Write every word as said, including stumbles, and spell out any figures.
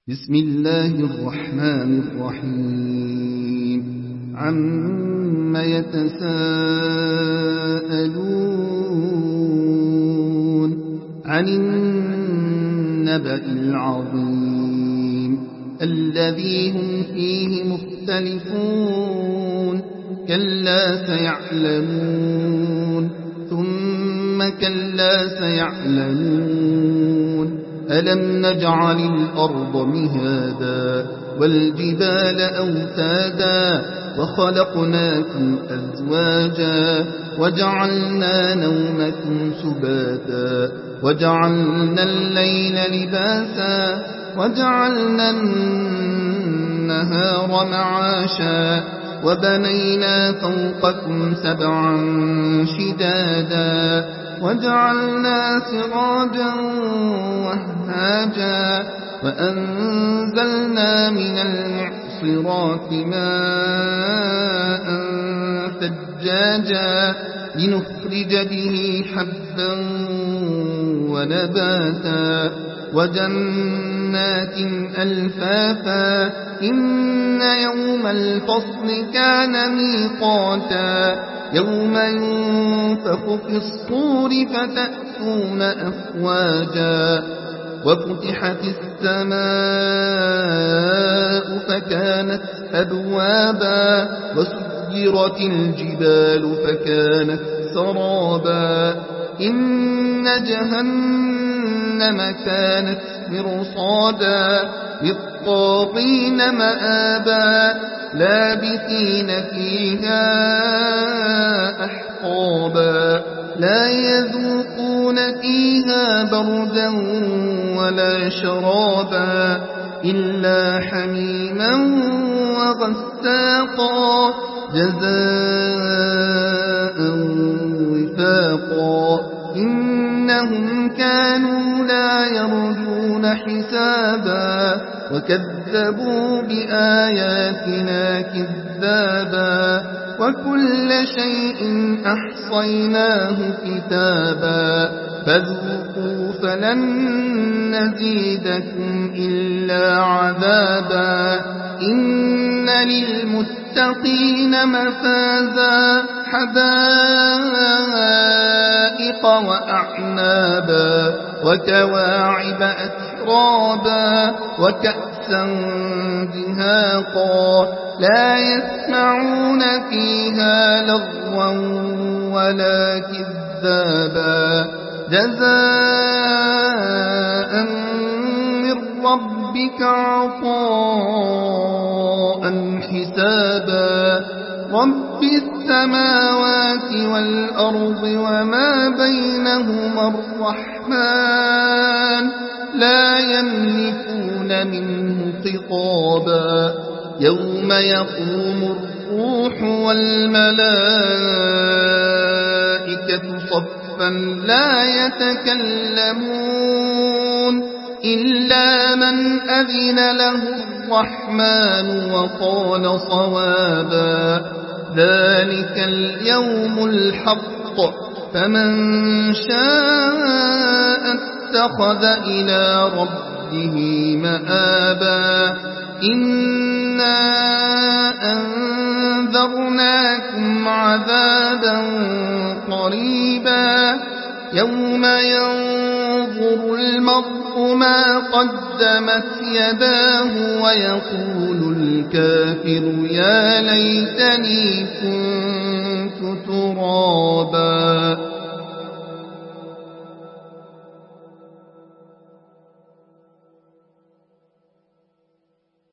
بسم الله الرحمن الرحيم عم يتساءلون عن النبأ العظيم الذي هم فيه مختلفون كلا سيعلمون ثم كلا سيعلمون ألم نجعل الأرض مهادا والجبال أوتادا وخلقناكم أزواجا وجعلنا نومكم سباتا وجعلنا الليل لباسا وجعلنا النهار معاشا وبنينا فوقكم سبعا شدادا وجعلنا سراجا وهاجا وأنزلنا من المعصرات ماء ثجاجا لنخرج به حبا ونباتا وجنات ألفافا إن يوم الفصل كان ميقاتا يوم ينفخ في الصور فتأتون أفواجا وفتحت السماء فكانت أبوابا وسجرت الجبال فكانت سرابا إن جهنم كانت مرصادا للطاغين مآبا لابثين فيها أحقابا لا يذوقون فيها بردا ولا شرابا إلا حميما وغساقا جزاء وفاقا إنهم كانوا لا يرجون حسابا وكذبوا بآياتنا كذابا وكل شيء أحصيناه كتابا فذوقوا فلن نزيدكم إلا عذابا إن للمتقين مفازا حدائق وأعنابا وكواعب أترابا وكأسا دهاقا لا يسمعون فيها لغوا ولا كذابا جزاء من ربك عطاء حسابا رب السماوات والأرض وما بينهما الرحمن لا يملكون منه خطابا يوم يقوم الروح والملائكة صفا لا يتكلمون إلا من أذن له الرحمن وقال صوابا ذلك اليوم الحق فمن شاء اتخذ إلى ربه مآبا إنا أنذرناكم عذابا قريبا يوم ينظر المرء ما قدمت يداه ويقول الكافر يا ليتني كنت